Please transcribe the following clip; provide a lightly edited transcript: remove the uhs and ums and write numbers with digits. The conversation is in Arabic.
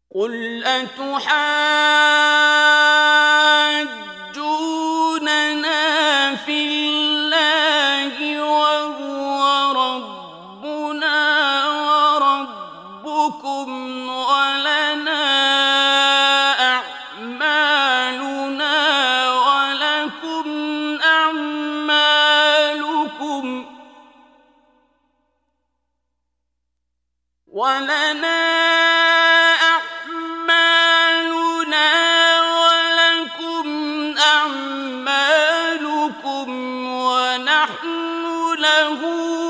قل أتحاجوننا في الله وهو ربنا وربكم ولنا أعمالنا ولكم أعمالكم ونحن له